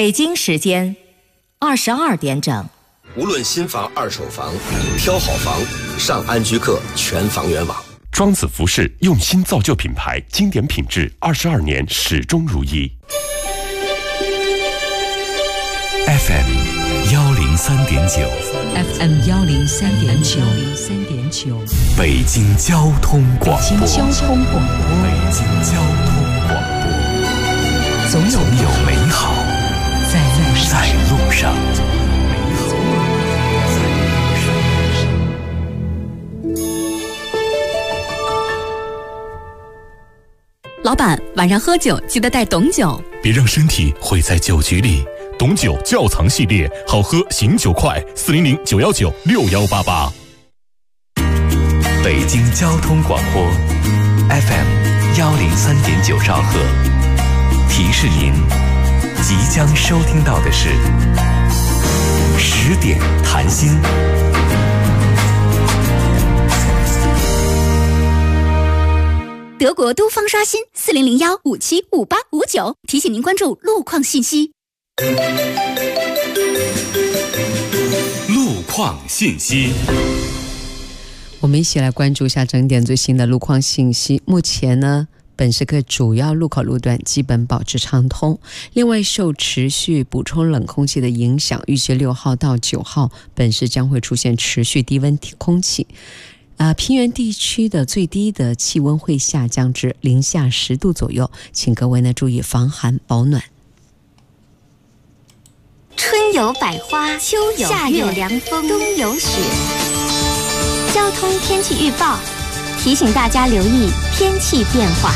北京时间22点整。 无论新房、二手房，挑好房，上安居客全房源网。 庄子服饰用心造就品牌，经典品质，22年始终如一。 FM 103.9 FM 103.9 北京交通广播。 北京交通广播。 北京交通广播。总有美好在路上。 老板，晚上喝酒记得带董酒， 别让身体毁在酒局里。董酒窖藏系列，好喝醒酒快，400-919-6188。 北京交通广播 FM 103.9兆赫，提示您即将收听到的是10点谈心。 德国都方刷新40015758559，提醒您关注路况信息。 路况信息， 我们一起来关注一下整点最新的路况信息。目前呢，本时刻主要路口路段基本保持畅通。另外，受持续补充冷空气的影响，预计6号到9号本时将会出现持续低温空气。平原地区的最低的气温会下降至零下10度左右，请各位呢注意防寒保暖。 春有百花，秋有夏有凉风，冬有雪。交通天气预报提醒大家留意天气变化。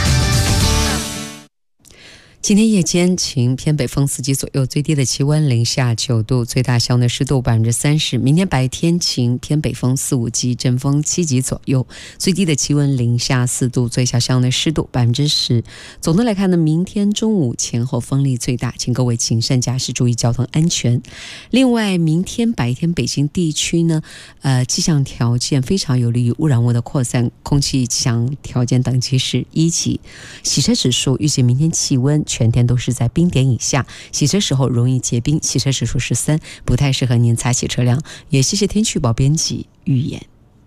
今天夜间晴，偏北风4级左右，最低的气温零下9度，最大效能湿度30%。明天白天晴，偏北风4、5级，阵风7级左右，最低的气温零下4度，最小效能湿度10%。总的来看呢，明天中午前后风力最大，请各位谨慎驾驶，注意交通安全。另外，明天白天北京地区呢，气象条件非常有利于污染物的扩散，空气气象条件等级是1级，洗车指数预计明天气温全天都是在冰点以下，洗车时候容易结冰，洗车指数是3，不太适合您擦洗车辆。也谢谢天气预报编辑预言。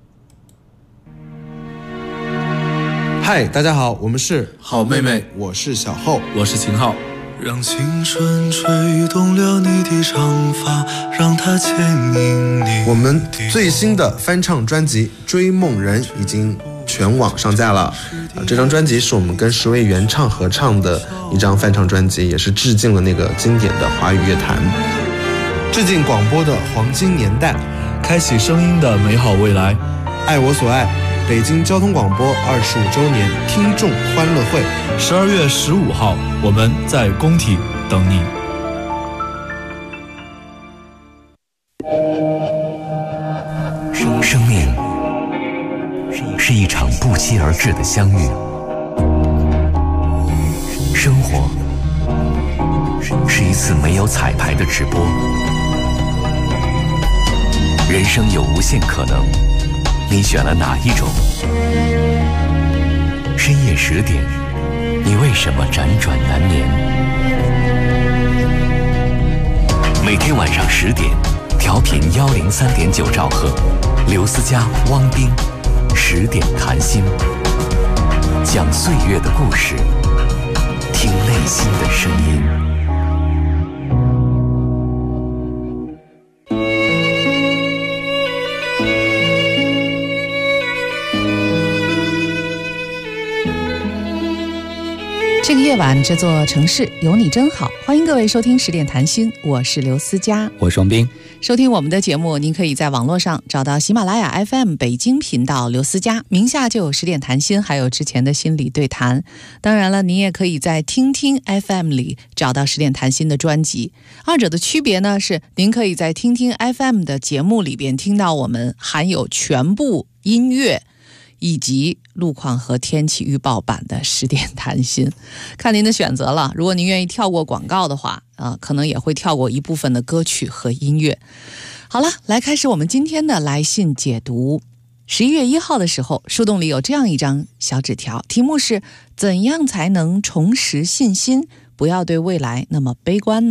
嗨，大家好，我们是好妹妹， 我是小厚， 我是秦昊。 让青春吹动了你的长发，让它牵引你。 我们最新的翻唱专辑《追梦人》已经全网上架了。这张专辑是我们跟10位原唱合唱的一张翻唱专辑，也是致敬了那个经典的华语乐坛，致敬广播的黄金年代， 开启声音的美好未来。 爱我所爱，北京交通广播25周年听众欢乐会 ，12月15号，我们在工体等你。 生命是一场不期而至的相遇，生活是一次没有彩排的直播，人生有无限可能，你选了哪一种？深夜10点，你为什么辗转难眠？每天晚上10点，调频103.9兆赫，刘思佳、汪冰10点谈心，讲岁月的故事，听内心的声音。 这个夜晚，这座城市有你真好。欢迎各位收听10点谈心，我是刘思佳， 我是王冰。 收听我们的节目，您可以在网络上找到喜马拉雅 FM 北京频道刘思佳，名下就有10点谈心，还有之前的心理对谈。当然了，您也可以在听听 FM 里找到10点谈心的专辑。二者的区别呢，是您可以在听听 FM 的节目里边听到我们含有全部音乐以及路况和天气预报版的10点谈心，看您的选择了。如果您愿意跳过广告的话，可能也会跳过一部分的歌曲和音乐。好了，来开始我们今天的来信解读。11月1号的时候，树洞里有这样一张小纸条，题目是怎样才能重拾信心，不要对未来那么悲观呢？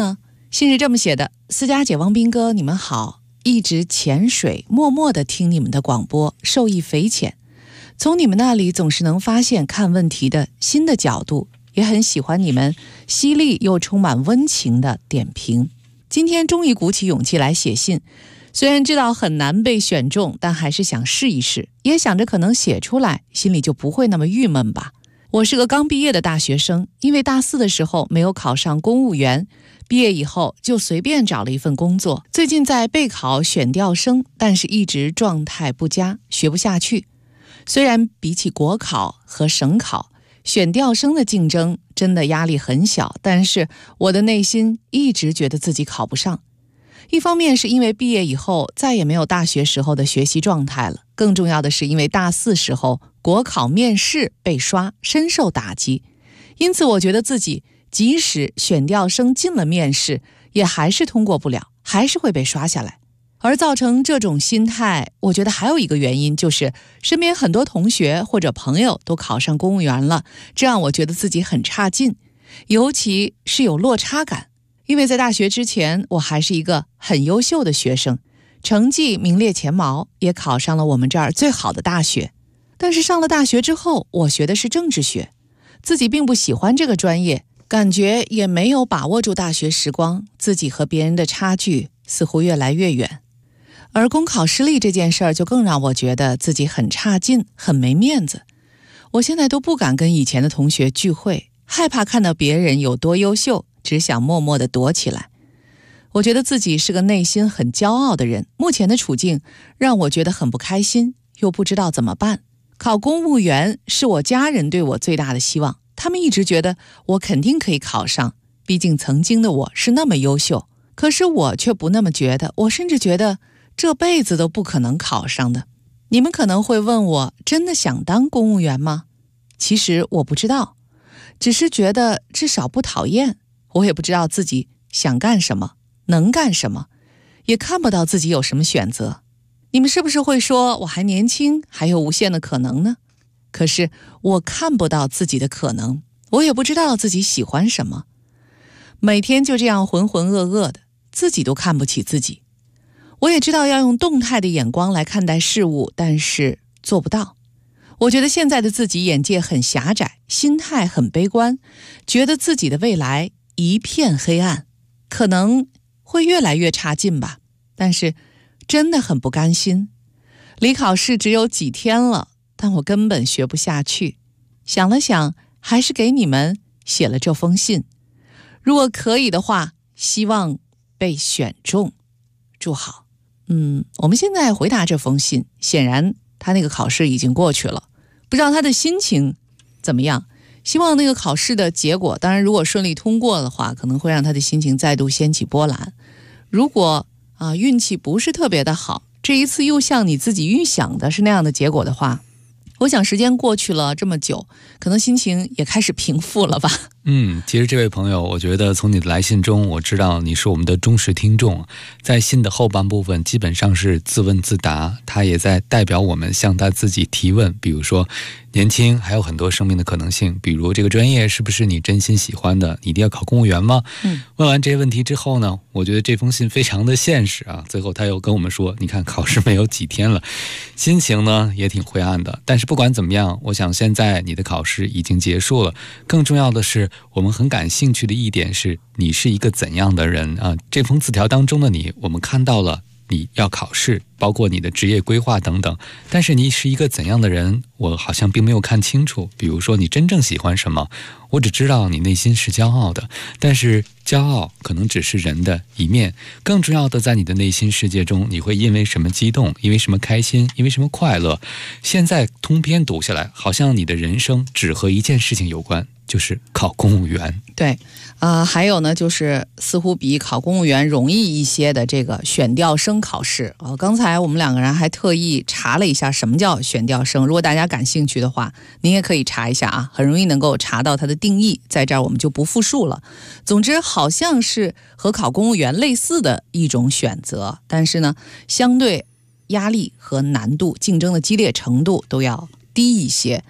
信是这么写的：思佳姐、汪斌哥，你们好，一直潜水默默地听你们的广播，受益匪浅。从你们那里总是能发现看问题的新的角度，也很喜欢你们犀利又充满温情的点评。今天终于鼓起勇气来写信，虽然知道很难被选中，但还是想试一试，也想着可能写出来心里就不会那么郁闷吧。我是个刚毕业的大学生，因为大4的时候没有考上公务员，毕业以后就随便找了一份工作，最近在备考选调生，但是一直状态不佳，学不下去。虽然比起国考和省考，选调生的竞争真的压力很小，但是我的内心一直觉得自己考不上。一方面是因为毕业以后再也没有大学时候的学习状态了，更重要的是因为大4时候国考面试被刷，深受打击。因此我觉得自己即使选调生进了面试，也还是通过不了，还是会被刷下来。而造成这种心态，我觉得还有一个原因，就是身边很多同学或者朋友都考上公务员了，这让我觉得自己很差劲，尤其是有落差感。因为在大学之前，我还是一个很优秀的学生，成绩名列前茅，也考上了我们这儿最好的大学。但是上了大学之后，我学的是政治学，自己并不喜欢这个专业，感觉也没有把握住大学时光，自己和别人的差距似乎越来越远。而公考失利这件事儿就更让我觉得自己很差劲，很没面子。我现在都不敢跟以前的同学聚会，害怕看到别人有多优秀，只想默默地躲起来。我觉得自己是个内心很骄傲的人，目前的处境让我觉得很不开心，又不知道怎么办。考公务员是我家人对我最大的希望，他们一直觉得我肯定可以考上，毕竟曾经的我是那么优秀。可是我却不那么觉得，我甚至觉得这辈子都不可能考上的。你们可能会问我，真的想当公务员吗？其实我不知道，只是觉得至少不讨厌。我也不知道自己想干什么，能干什么，也看不到自己有什么选择。你们是不是会说我还年轻，还有无限的可能呢？可是我看不到自己的可能，我也不知道自己喜欢什么。每天就这样浑浑噩噩的，自己都看不起自己。我也知道要用动态的眼光来看待事物，但是做不到。我觉得现在的自己眼界很狭窄，心态很悲观，觉得自己的未来一片黑暗，可能会越来越差劲吧。但是真的很不甘心，离考试只有几天了，但我根本学不下去。想了想，还是给你们写了这封信。如果可以的话，希望被选中，祝好。我们现在回答这封信，显然他那个考试已经过去了，不知道他的心情怎么样。希望那个考试的结果，当然如果顺利通过的话，可能会让他的心情再度掀起波澜。如果运气不是特别的好，这一次又像你自己预想的是那样的结果的话，我想时间过去了这么久，可能心情也开始平复了吧。 其实这位朋友，我觉得从你的来信中，我知道你是我们的忠实听众。在信的后半部分基本上是自问自答，他也在代表我们向他自己提问，比如说年轻还有很多生命的可能性，比如这个专业是不是你真心喜欢的，你一定要考公务员吗？问完这些问题之后呢，我觉得这封信非常的现实啊。最后他又跟我们说，你看考试没有几天了，心情呢也挺灰暗的。但是不管怎么样，我想现在你的考试已经结束了，更重要的是我们很感兴趣的一点是你是一个怎样的人啊？这封字条当中的你，我们看到了你要考试，包括你的职业规划等等，但是你是一个怎样的人，我好像并没有看清楚。比如说你真正喜欢什么，我只知道你内心是骄傲的，但是骄傲可能只是人的一面，更重要的在你的内心世界中，你会因为什么激动，因为什么开心，因为什么快乐。现在通篇读下来，好像你的人生只和一件事情有关，就是考公务员。 对，还有呢，就是似乎比考公务员容易一些的这个选调生考试。刚才我们两个人还特意查了一下什么叫选调生，如果大家感兴趣的话，您也可以查一下啊，很容易能够查到它的定义，在这儿我们就不复述了。总之，好像是和考公务员类似的一种选择，但是呢，相对压力和难度、竞争的激烈程度都要低一些。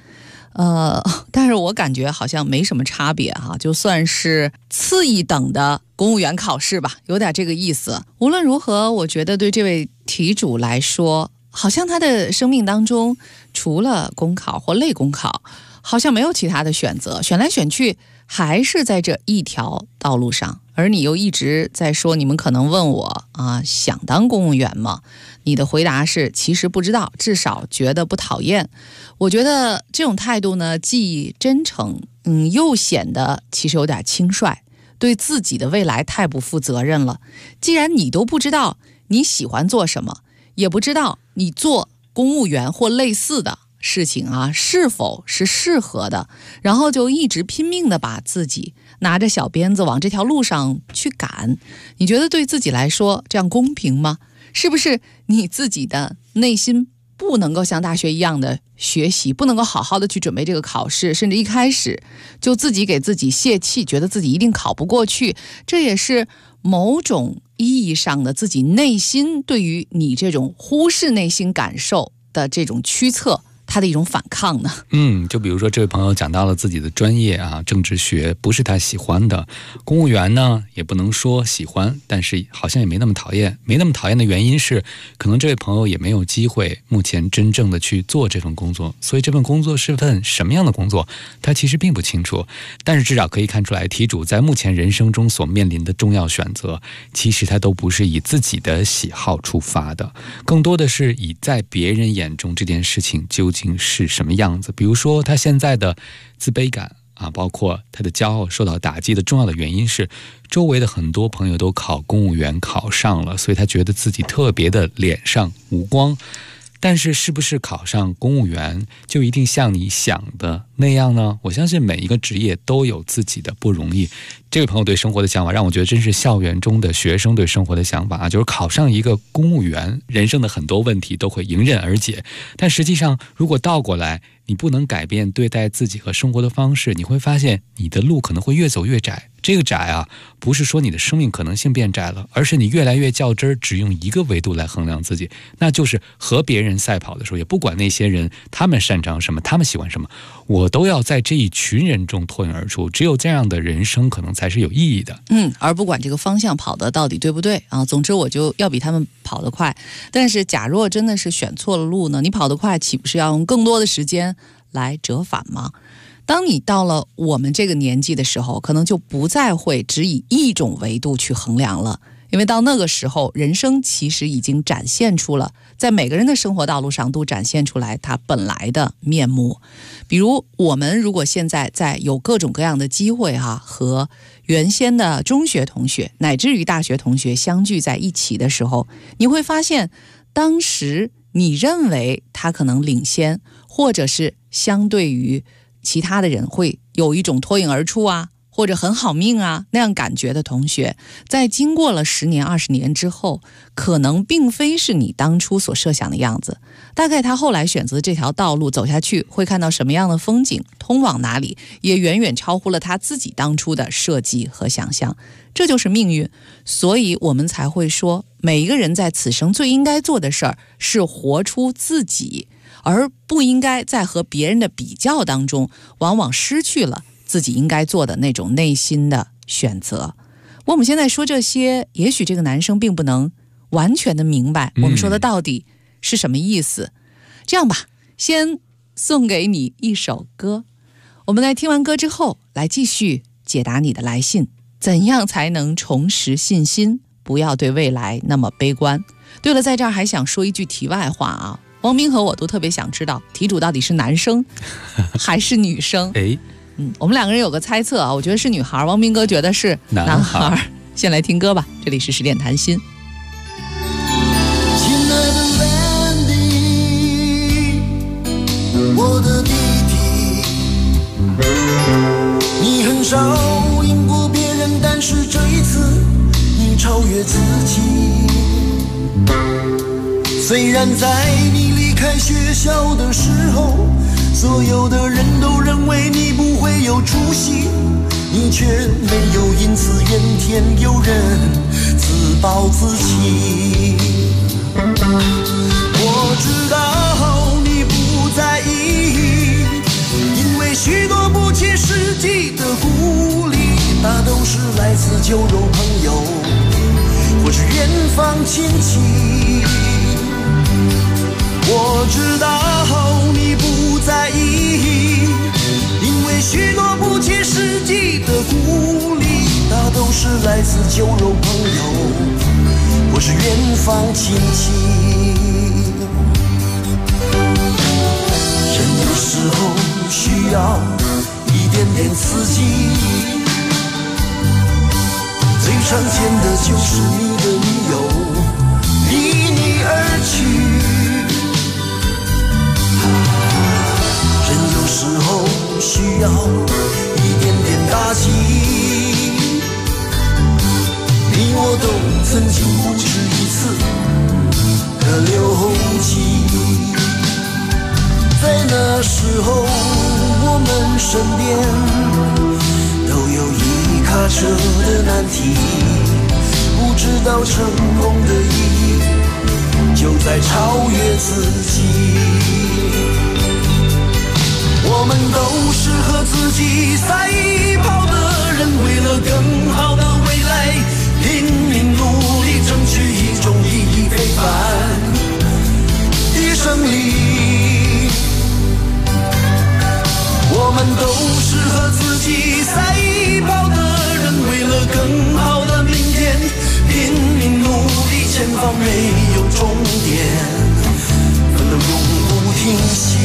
但是我感觉好像没什么差别哈，就算是次一等的公务员考试吧，有点这个意思。无论如何，我觉得对这位题主来说，好像他的生命当中除了公考或类公考，好像没有其他的选择，选来选去还是在这一条道路上。而你又一直在说，你们可能问我啊，想当公务员吗？你的回答是其实不知道，至少觉得不讨厌。我觉得这种态度呢，既真诚，又显得其实有点轻率，对自己的未来太不负责任了。既然你都不知道你喜欢做什么，也不知道你做公务员或类似的事情啊是否是适合的，然后就一直拼命的把自己拿着小鞭子往这条路上去赶，你觉得对自己来说这样公平吗？是不是你自己的内心不能够像大学一样的学习，不能够好好的去准备这个考试，甚至一开始就自己给自己泄气，觉得自己一定考不过去？这也是某种意义上的自己内心对于你这种忽视内心感受的这种驱策，他的一种反抗呢？ 就比如说这位朋友讲到了自己的专业啊，政治学不是他喜欢的，公务员呢也不能说喜欢，但是好像也没那么讨厌。没那么讨厌的原因是，可能这位朋友也没有机会目前真正的去做这份工作，所以这份工作是份什么样的工作，他其实并不清楚。但是至少可以看出来，题主在目前人生中所面临的重要选择，其实他都不是以自己的喜好出发的，更多的是以在别人眼中这件事情究竟是什么样子。比如说他现在的自卑感啊，包括他的骄傲受到打击的重要的原因是，周围的很多朋友都考公务员考上了，所以他觉得自己特别的脸上无光。但是是不是考上公务员就一定像你想的那样呢？我相信每一个职业都有自己的不容易。这位朋友对生活的想法让我觉得真是校园中的学生对生活的想法啊，就是考上一个公务员，人生的很多问题都会迎刃而解。但实际上如果倒过来，你不能改变对待自己和生活的方式，你会发现你的路可能会越走越窄。这个窄啊，不是说你的生命可能性变窄了，而是你越来越较真儿，只用一个维度来衡量自己，那就是和别人赛跑的时候，也不管那些人他们擅长什么，他们喜欢什么，我都要在这一群人中脱颖而出。只有这样的人生可能才是有意义的。 而不管这个方向跑的到底对不对啊，总之我就要比他们跑得快。但是假若真的是选错了路呢，你跑得快，岂不是要用更多的时间来折返吗？当你到了我们这个年纪的时候，可能就不再会只以一种维度去衡量了，因为到那个时候，人生其实已经展现出了，在每个人的生活道路上都展现出来它本来的面目。比如我们如果现在在有各种各样的机会和原先的中学同学乃至于大学同学相聚在一起的时候，你会发现当时你认为他可能领先，或者是相对于其他的人会有一种脱颖而出啊，或者很好命啊那样感觉的同学，在经过了10年20年之后，可能并非是你当初所设想的样子。大概他后来选择这条道路走下去会看到什么样的风景，通往哪里，也远远超乎了他自己当初的设计和想象。这就是命运，所以我们才会说，每一个人在此生最应该做的事儿是活出自己，而不应该在和别人的比较当中往往失去了自己应该做的那种内心的选择。我们现在说这些，也许这个男生并不能完全的明白我们说的到底是什么意思。这样吧，先送给你一首歌，我们在听完歌之后来继续解答你的来信。怎样才能重拾信心，不要对未来那么悲观？对了，在这儿还想说一句题外话啊，汪斌和我都特别想知道题主到底是男生还是女生。我们两个人有个猜测啊，我觉得是女孩，汪斌哥觉得是男孩。先来听歌吧，这里是10点谈心。 亲爱的 Randy， 我的弟弟，你很少赢过别人，但是这一次你超越自己。虽然在你离开学校的时候，所有的人都认为你不会有出息，你却没有因此怨天尤人，自暴自弃。我知道你不在意，因来自酒肉朋友，或是远方亲戚。我知道你不在意，因为许多不切实际的鼓励，大都是来自酒肉朋友，或是远方亲戚。人有时候需要一点点刺激，最常见的就是你的女友离你而去。人有时候需要一点点打击，你我都曾经不止一次的留级。在那时候我们身边都有一卡车的难题，不知道成功的意义就在超越自己。我们都是和自己赛跑的人，为了更好的未来拼命努力，争取一种意义非凡的胜利。我们都是和自己赛跑的人，为了更好的明天拼命努力，前方没有终点，奋斗永不停息。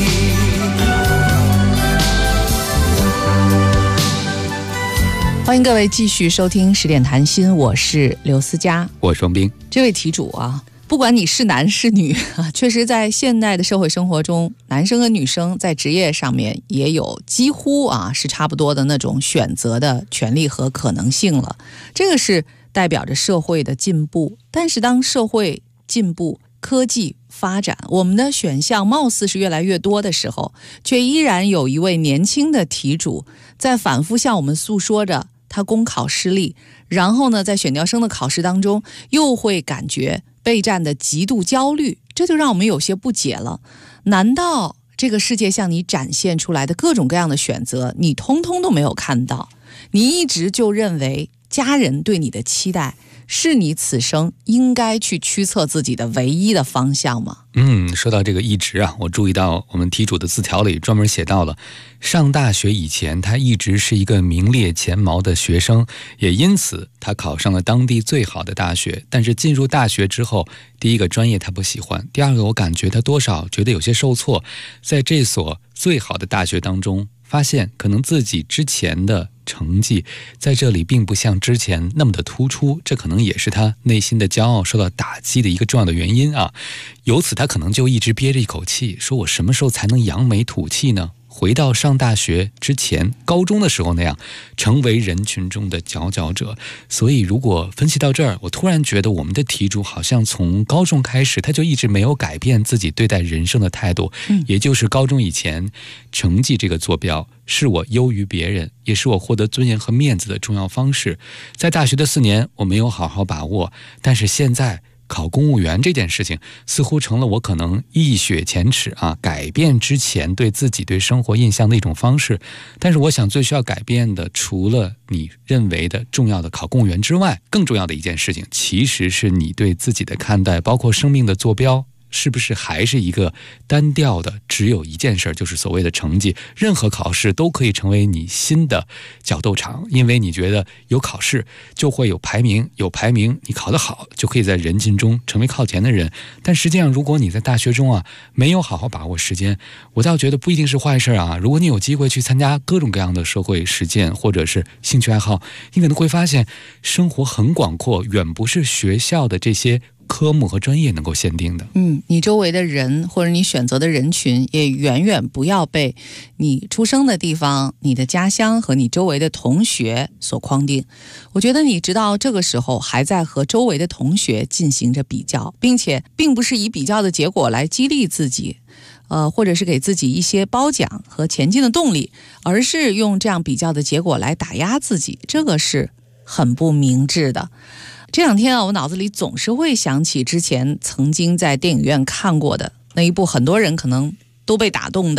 欢迎各位继续收听10点谈心，我是刘思佳， 我是王斌。 这位题主啊，不管你是男是女，确实在现代的社会生活中，男生和女生在职业上面也有几乎是差不多的那种选择的权利和可能性了。这个是代表着社会的进步，但是当社会进步、科技发展，我们的选项貌似是越来越多的时候，却依然有一位年轻的题主在反复向我们诉说着他公考失利，然后呢，在选调生的考试当中又会感觉备战的极度焦虑，这就让我们有些不解了。难道这个世界向你展现出来的各种各样的选择，你通通都没有看到？你一直就认为家人对你的期待是你此生应该去驱策自己的唯一的方向吗？ 说到这个一直我注意到我们题主的字条里专门写到了，上大学以前他一直是一个名列前茅的学生，也因此他考上了当地最好的大学。但是进入大学之后，第一个专业他不喜欢，第二个我感觉他多少觉得有些受挫，在这所最好的大学当中，发现可能自己之前的成绩在这里并不像之前那么的突出，这可能也是他内心的骄傲受到打击的一个重要的原因啊。由此他可能就一直憋着一口气，说我什么时候才能扬眉吐气呢？回到上大学之前高中的时候那样，成为人群中的佼佼者。所以如果分析到这儿，我突然觉得我们的题主好像从高中开始他就一直没有改变自己对待人生的态度，也就是高中以前成绩这个坐标是我优于别人，也是我获得尊严和面子的重要方式。在大学的4年我没有好好把握，但是现在考公务员这件事情似乎成了我可能一雪前耻改变之前对自己对生活印象的一种方式。但是我想最需要改变的，除了你认为的重要的考公务员之外，更重要的一件事情其实是你对自己的看待，包括生命的坐标是不是还是一个单调的只有一件事，就是所谓的成绩。任何考试都可以成为你新的角斗场，因为你觉得有考试就会有排名，有排名你考得好就可以在人群中成为靠前的人。但实际上如果你在大学中没有好好把握时间，我倒觉得不一定是坏事如果你有机会去参加各种各样的社会实践或者是兴趣爱好，你可能会发现生活很广阔，远不是学校的这些科目和专业能够限定的。 你周围的人或者你选择的人群也远远不要被你出生的地方、你的家乡和你周围的同学所框定。我觉得你直到这个时候还在和周围的同学进行着比较，并且并不是以比较的结果来激励自己，或者是给自己一些褒奖和前进的动力，而是用这样比较的结果来打压自己，这个是很不明智的。这两天我脑子里总是会想起之前曾经在电影院看过的那一部很多人可能都被打动的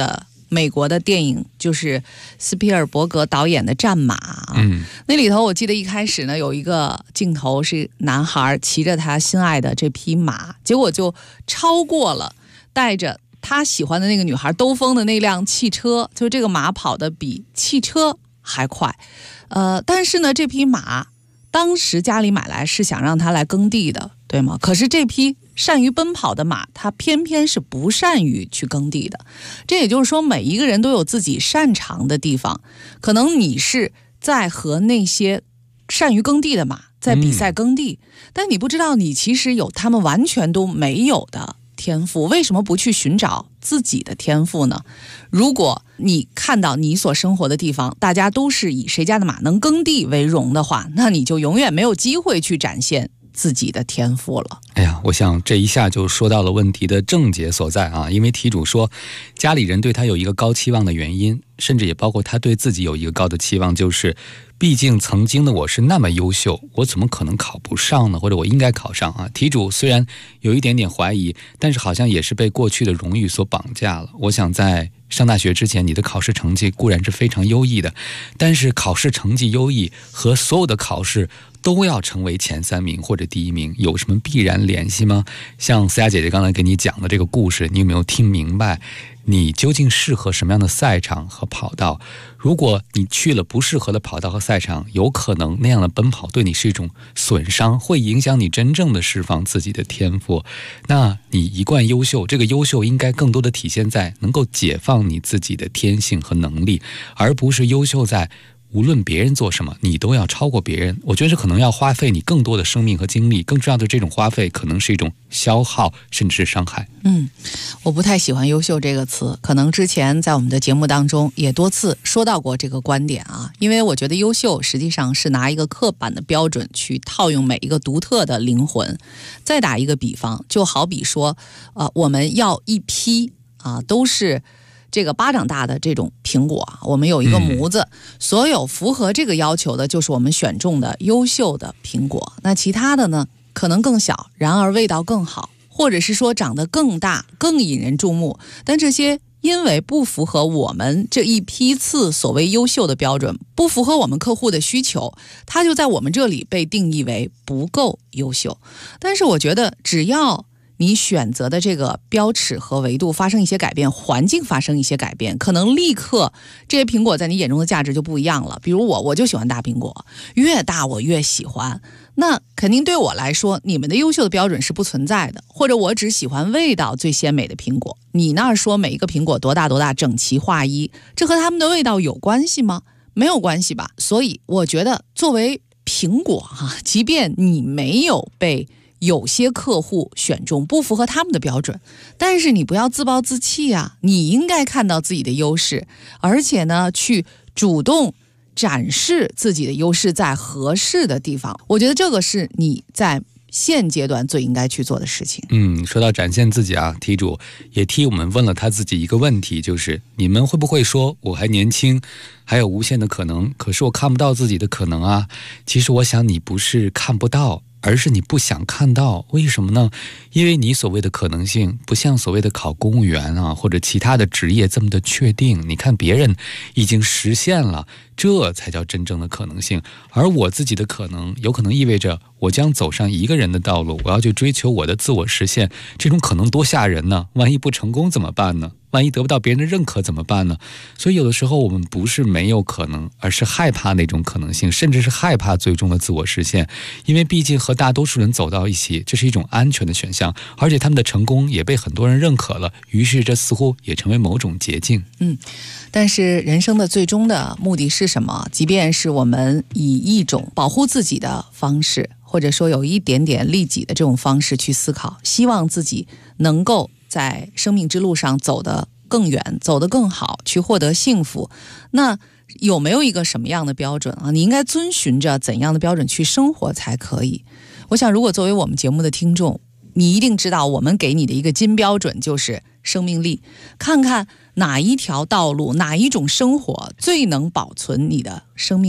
美国的电影，就是斯皮尔伯格导演的《战马》。那里头我记得一开始呢，有一个镜头是男孩骑着他心爱的这匹马，结果就超过了带着他喜欢的那个女孩兜风的那辆汽车，就这个马跑得比汽车还快。但是呢，这匹马当时家里买来是想让他来耕地的，对吗？可是这匹善于奔跑的马，它偏偏是不善于去耕地的。这也就是说，每一个人都有自己擅长的地方，可能你是在和那些善于耕地的马在比赛耕地，但你不知道你其实有他们完全都没有的天赋。为什么不去寻找自己的天赋呢？如果你看到你所生活的地方大家都是以谁家的马能耕地为荣的话，那你就永远没有机会去展现自己的天赋了。 哎呀，我想这一下就说到了问题的症结所在啊！因为题主说家里人对他有一个高期望的原因，甚至也包括他对自己有一个高的期望，就是毕竟曾经的我是那么优秀，我怎么可能考不上呢？或者我应该考上啊？题主虽然有一点点怀疑，但是好像也是被过去的荣誉所绑架了。我想在上大学之前，你的考试成绩固然是非常优异的，但是考试成绩优异和所有的考试都要成为前3名或者第1名，有什么必然联系吗？像思雅姐姐刚才给你讲的这个故事，你有没有听明白你究竟适合什么样的赛场和跑道？如果你去了不适合的跑道和赛场，有可能那样的奔跑对你是一种损伤，会影响你真正的释放自己的天赋。那你一贯优秀，这个优秀应该更多的体现在能够解放你自己的天性和能力，而不是优秀在无论别人做什么，你都要超过别人。我觉得这可能要花费你更多的生命和精力，更重要的这种花费可能是一种消耗，甚至是伤害。 我不太喜欢优秀这个词，可能之前在我们的节目当中也多次说到过这个观点啊。因为我觉得优秀实际上是拿一个刻板的标准去套用每一个独特的灵魂。再打一个比方，就好比说我们要一批都是这个巴掌大的这种苹果，我们有一个模子，所有符合这个要求的就是我们选中的优秀的苹果。那其他的呢，可能更小，然而味道更好，或者是说长得更大，更引人注目。但这些因为不符合我们这一批次所谓优秀的标准，不符合我们客户的需求，它就在我们这里被定义为不够优秀。但是我觉得只要你选择的这个标尺和维度发生一些改变，环境发生一些改变，可能立刻这些苹果在你眼中的价值就不一样了。比如我就喜欢大苹果，越大我越喜欢，那肯定对我来说你们的优秀的标准是不存在的。或者我只喜欢味道最鲜美的苹果，你那儿说每一个苹果多大多大整齐划一，这和他们的味道有关系吗？没有关系吧。所以我觉得作为苹果即便你没有被有些客户选中，不符合他们的标准，但是你不要自暴自弃啊！你应该看到自己的优势，而且呢，去主动展示自己的优势在合适的地方。我觉得这个是你在现阶段最应该去做的事情。 说到展现自己啊，题主也替我们问了他自己一个问题，就是你们会不会说我还年轻，还有无限的可能，可是我看不到自己的可能啊？其实我想你不是看不到，而是你不想看到。为什么呢？因为你所谓的可能性不像所谓的考公务员啊或者其他的职业这么的确定，你看别人已经实现了，这才叫真正的可能性。而我自己的可能有可能意味着我将走上一个人的道路，我要去追求我的自我实现，这种可能多吓人呢？万一不成功怎么办呢？万一得不到别人的认可怎么办呢？所以有的时候我们不是没有可能，而是害怕那种可能性，甚至是害怕最终的自我实现。因为毕竟和大多数人走到一起，这是一种安全的选项，而且他们的成功也被很多人认可了，于是这似乎也成为某种捷径。 但是人生的最终的目的是什么？即便是我们以一种保护自己的方式，或者说有一点点利己的这种方式去思考，希望自己能够在生命之路上走得更远，走得更好，去获得幸福。那有没有一个什么样的标准啊？你应该遵循着怎样的标准去生活才可以？我想如果作为我们节目的听众，你一定知道我们给你的一个金标准就是生命力。看看哪一条道路，哪一种生活最能保存你的生命力，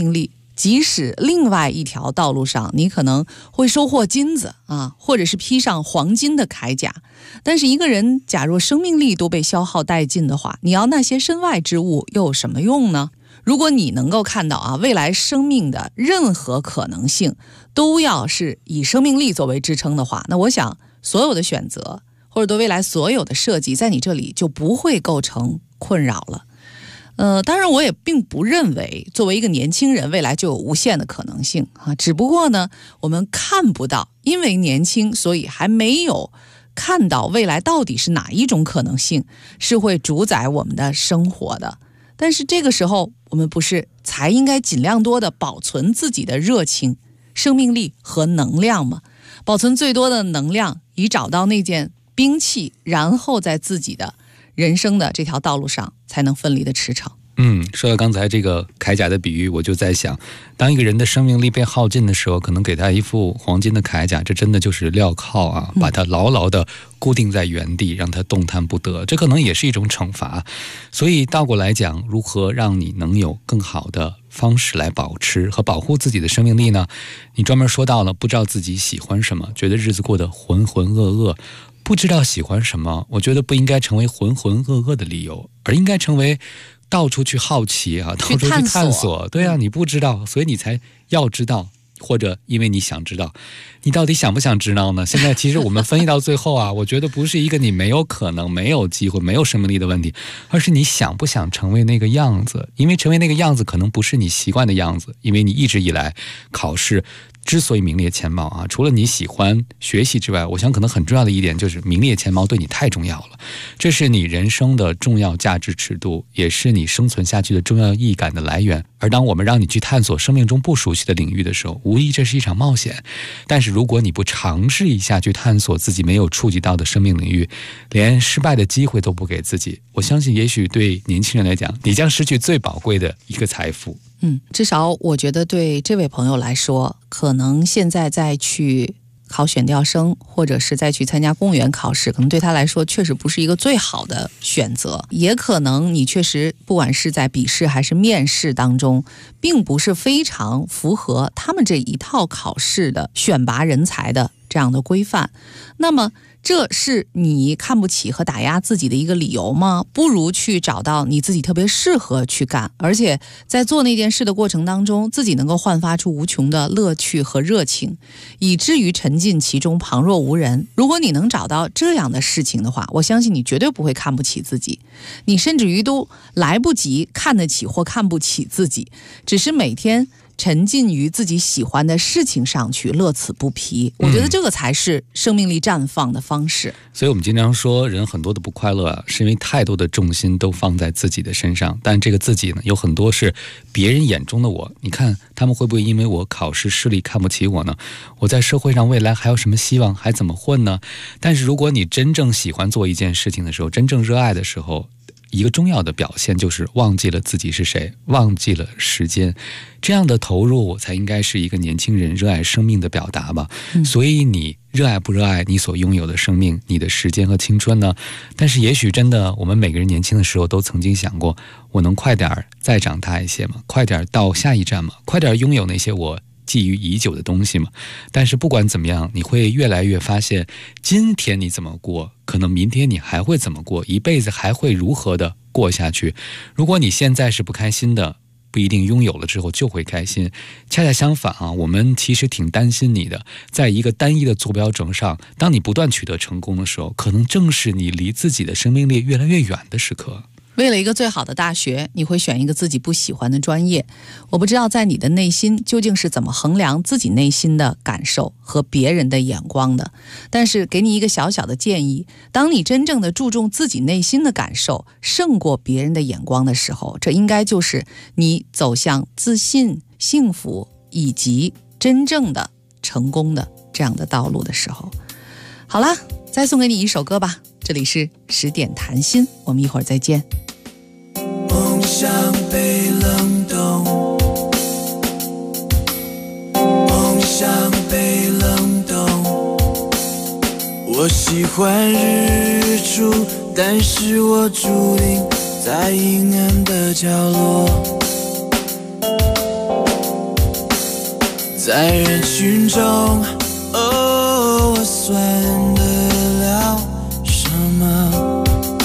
即使另外一条道路上你可能会收获金子啊，或者是披上黄金的铠甲，但是一个人假若生命力都被消耗殆尽的话，你要那些身外之物又有什么用呢？如果你能够看到啊，未来生命的任何可能性都要是以生命力作为支撑的话，那我想所有的选择或者对未来所有的设计在你这里就不会构成困扰了。当然我也并不认为作为一个年轻人未来就有无限的可能性啊，只不过呢我们看不到，因为年轻所以还没有看到未来到底是哪一种可能性是会主宰我们的生活的。但是这个时候我们不是才应该尽量多的保存自己的热情、生命力和能量吗？保存最多的能量，以找到那件兵器，然后在自己的人生的这条道路上才能奋力的驰骋。 说到刚才这个铠甲的比喻，我就在想，当一个人的生命力被耗尽的时候，可能给他一副黄金的铠甲，这真的就是镣铐啊，把他牢牢的固定在原地，让他动弹不得，这可能也是一种惩罚。所以倒过来讲，如何让你能有更好的方式来保持和保护自己的生命力呢？你专门说到了不知道自己喜欢什么，觉得日子过得浑浑噩噩。不知道喜欢什么，我觉得不应该成为浑浑噩噩的理由，而应该成为到处去好奇啊，到处去探索。对啊，你不知道，所以你才要知道，或者因为你想知道，你到底想不想知道呢？现在其实我们分析到最后啊，我觉得不是一个你没有可能、没有机会、没有生命力的问题，而是你想不想成为那个样子。因为成为那个样子可能不是你习惯的样子，因为你一直以来考试之所以名列前茅啊，除了你喜欢学习之外，我想可能很重要的一点就是名列前茅对你太重要了，这是你人生的重要价值尺度，也是你生存下去的重要意义感的来源。而当我们让你去探索生命中不熟悉的领域的时候，无疑这是一场冒险。但是如果你不尝试一下去探索自己没有触及到的生命领域，连失败的机会都不给自己，我相信也许对年轻人来讲，你将失去最宝贵的一个财富。 至少我觉得对这位朋友来说，可能现在再去考选调生，或者是再去参加公务员考试，可能对他来说确实不是一个最好的选择。也可能你确实不管是在笔试还是面试当中，并不是非常符合他们这一套考试的选拔人才的这样的规范。那么这是你看不起和打压自己的一个理由吗？不如去找到你自己特别适合去干，而且在做那件事的过程当中，自己能够焕发出无穷的乐趣和热情，以至于沉浸其中旁若无人。如果你能找到这样的事情的话，我相信你绝对不会看不起自己，你甚至于都来不及看得起或看不起自己，只是每天沉浸于自己喜欢的事情上去，乐此不疲。我觉得这个才是生命力绽放的方式。 所以我们经常说人很多的不快乐啊，是因为太多的重心都放在自己的身上，但这个自己呢，有很多是别人眼中的我。你看他们会不会因为我考试失利看不起我呢？我在社会上未来还有什么希望，还怎么混呢？但是如果你真正喜欢做一件事情的时候，真正热爱的时候，一个重要的表现就是忘记了自己是谁，忘记了时间。这样的投入才应该是一个年轻人热爱生命的表达吧。所以你热爱不热爱你所拥有的生命，你的时间和青春呢？但是也许真的我们每个人年轻的时候都曾经想过，我能快点再长大一些吗？快点到下一站吗？快点拥有那些我觊觎已久的东西嘛。但是不管怎么样，你会越来越发现，今天你怎么过，可能明天你还会怎么过，一辈子还会如何的过下去。如果你现在是不开心的，不一定拥有了之后就会开心。恰恰相反啊，我们其实挺担心你的，在一个单一的坐标轴上，当你不断取得成功的时候，可能正是你离自己的生命力越来越远的时刻。 为了一个最好的大学，你会选一个自己不喜欢的专业。我不知道在你的内心究竟是怎么衡量自己内心的感受和别人的眼光的，但是给你一个小小的建议，当你真正的注重自己内心的感受胜过别人的眼光的时候，这应该就是你走向自信、幸福以及真正的成功的这样的道路的时候。好啦，再送给你一首歌吧，这里是10点谈心，我们一会儿再见。 梦想被冷冻，梦想被冷冻。我喜欢日出，但是我注定在阴暗的角落。 在人群中，哦，我算得了什么？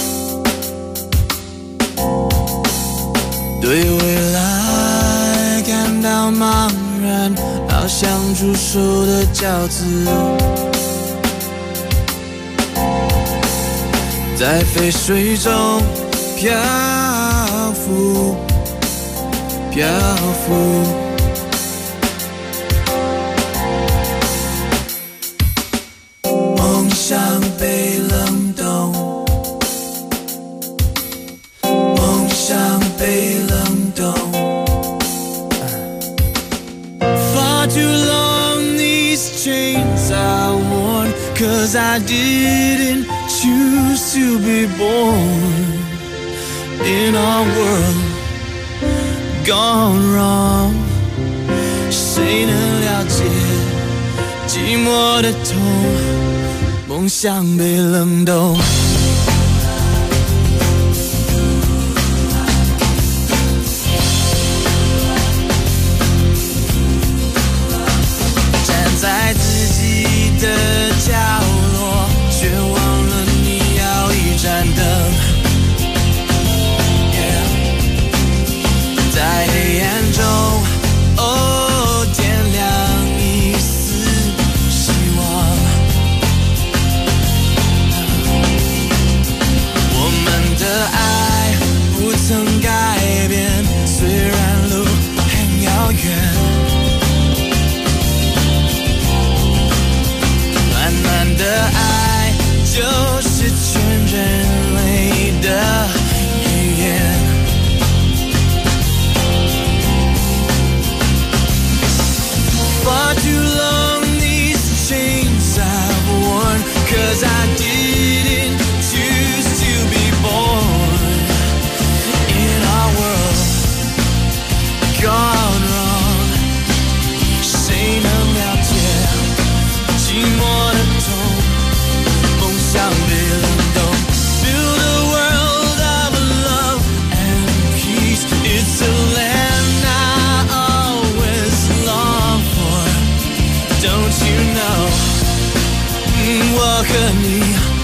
对未来感到茫然，好像煮熟的饺子，在沸水中漂浮，漂浮。梦想被冷冻，梦想被冷冻。Far too long these chains I worn, 'cause I didn't choose to be born in our world gone wrong. 谁能了解寂寞的痛？梦想被冷冻。站在自己的角落，却忘了你要一盏灯。在黑暗中，哦，点亮一丝希望。我们的爱不曾改变，虽然路很遥远。暖暖的爱就是全人类的语言。Far too long these chains I've worn, 'cause I didn't choose to be born in our world gone wrong. 谁能了解寂寞的痛？梦想被冷冻。Build a world of love and peace. It's a land I always long for. Don't you know? 我和你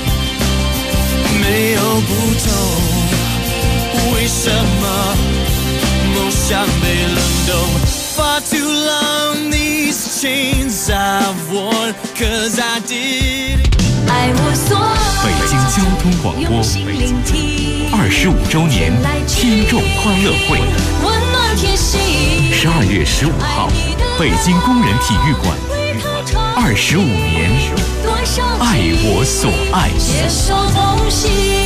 没有不同，为什么梦想被冷冻 ？Far too long these chains I've worn, 'cause I did. 爱我所有北京交通广播25周年听众欢乐会， 温暖贴心。 12月15号，北京工人体育馆，25年，爱我所爱。 携手同行。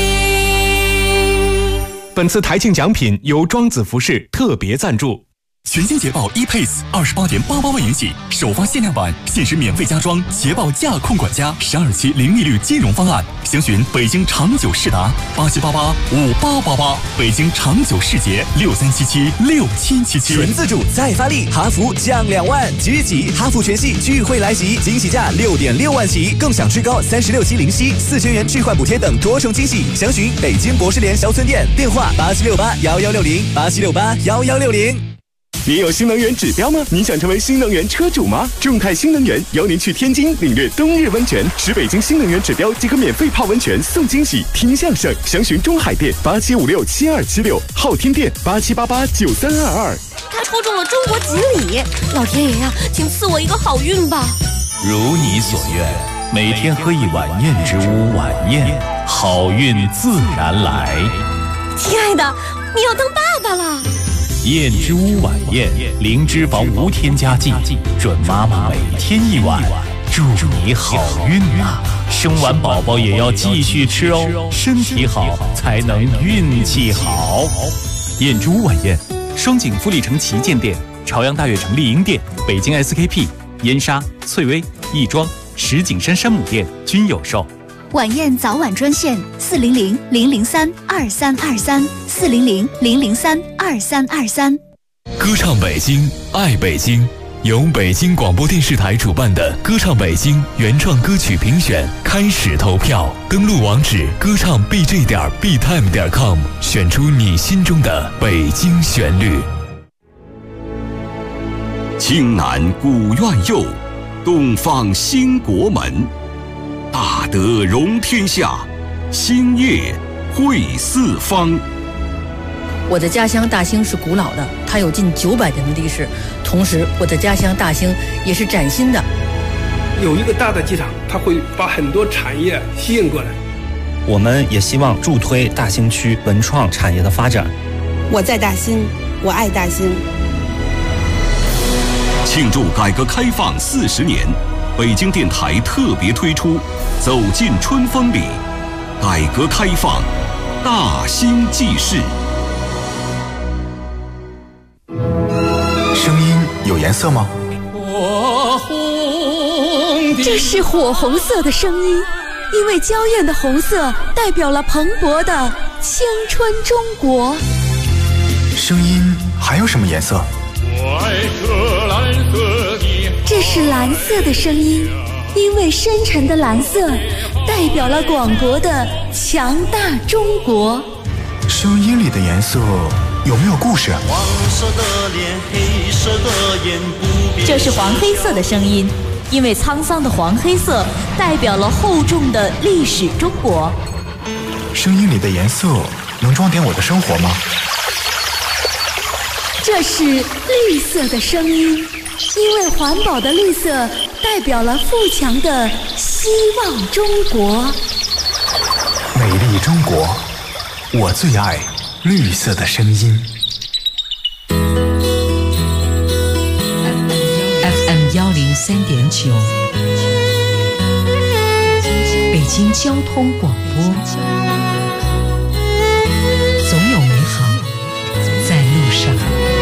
本次台庆奖品由庄子服饰特别赞助。 全新捷豹 ePace 28.88万元起，首发限量版，限时免费加装捷豹驾控管家12期零利率金融方案。详询北京长久世达87885888，北京长久世捷63776777。 纯自主再发力，哈弗降2万，即日起哈弗全系聚会来袭，惊喜价6.6万起，更享最高36期零息，4000元置换补贴等多重惊喜。详询北京博士联小村店，电话8768116087681160。 您有新能源指标吗？您想成为新能源车主吗？众泰新能源邀您去天津领略冬日温泉，使北京新能源指标即可免费泡温泉送惊喜，听相声。详询中海店87567276，昊天店87889322。 他抽中了中国锦鲤，老天爷呀，请赐我一个好运吧！ 如你所愿，每天喝一碗燕之屋晚宴，好运自然来。 亲爱的，你要当爸爸了。 燕之屋晚宴，零脂肪无添加剂，准妈妈每天一碗，祝你好运啊！生完宝宝也要继续吃哦，身体好才能运气好。 燕之屋晚宴，双井富力城旗舰店、朝阳大悦城丽婴店、北京 SKP、燕莎、翠微、亦庄、石景山山姆店均有售。 晚宴早晚专线400-003-2323，400-003-2323。 歌唱北京，爱北京，由北京广播电视台主办的歌唱北京原创歌曲评选开始投票，登录网址歌唱 bj.btime.com， 选出你心中的北京旋律。 京南古院右，东方兴国门。大德容天下，兴业惠四方。 我的家乡大兴是古老的，它有近900年的历史。同时，我的家乡大兴也是崭新的。 有一个大的机场，它会把很多产业吸引过来。 我们也希望助推大兴区文创产业的发展。 我在大兴，我爱大兴。 庆祝改革开放40年，北京电台特别推出《走进春风里》，改革开放大兴记事。 声音有颜色吗？ 这是火红色的声音，因为娇艳的红色代表了蓬勃的青春中国。 声音还有什么颜色？ 这是蓝色的声音，因为深沉的蓝色代表了广博的强大中国。 声音里的颜色有没有故事？ 黄色的脸，黑色的眼，不变。 这是黄黑色的声音，因为沧桑的黄黑色代表了厚重的历史中国。 声音里的颜色能装点我的生活吗？ 这是绿色的声音，因为环保的绿色代表了富强的希望中国。 美丽中国，我最爱绿色的声音。 FM 103.9，北京交通广播，总有美好在路上。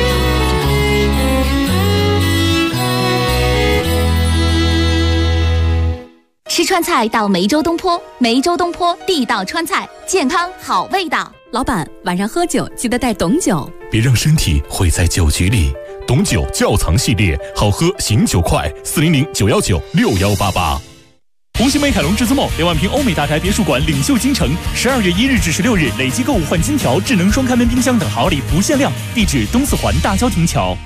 吃川菜到梅州东坡，梅州东坡地道川菜，健康好味道。 老板，晚上喝酒记得带董酒， 别让身体毁在酒局里。董酒窖藏系列，好喝醒酒快，400-919-6188。红星美凯龙至尊梦2万平欧美大宅别墅馆领袖京城，12月1日至16日累计购物换金条、智能双开门冰箱等好礼不限量。地址东四环大郊亭桥。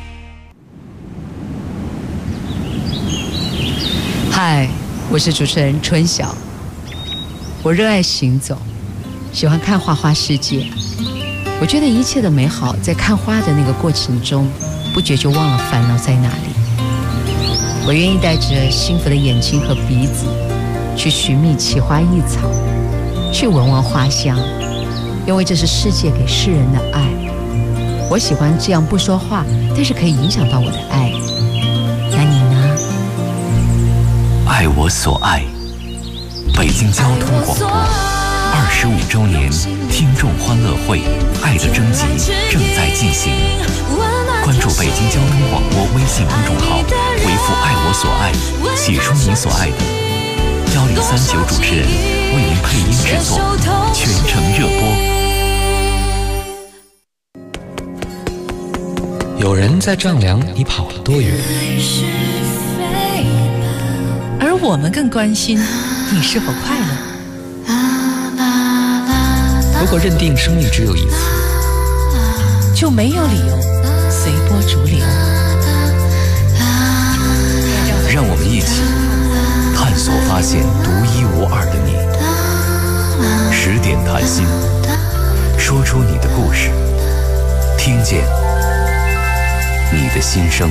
嗨，我是主持人春晓。我热爱行走，喜欢看花花世界。我觉得一切的美好在看花的那个过程中，不觉就忘了烦恼在哪里。我愿意带着幸福的眼睛和鼻子，去寻觅奇花异草，去闻闻花香，因为这是世界给世人的爱。我喜欢这样不说话，但是可以影响到我的爱。那你呢？ 爱我所爱，北京交通广播25周年听众欢乐会爱的征集正在进行，关注北京交通广播微信公众号，回复爱我所爱，写出你所爱的，1039主持人为您配音制作，全程热播。有人在丈量你跑了多远， 而我们更关心你是否快乐。 如果认定生命只有一次， 就没有理由随波逐流。 让我们一起探索发现独一无二的你。10点谈心，说出你的故事，听见你的心声。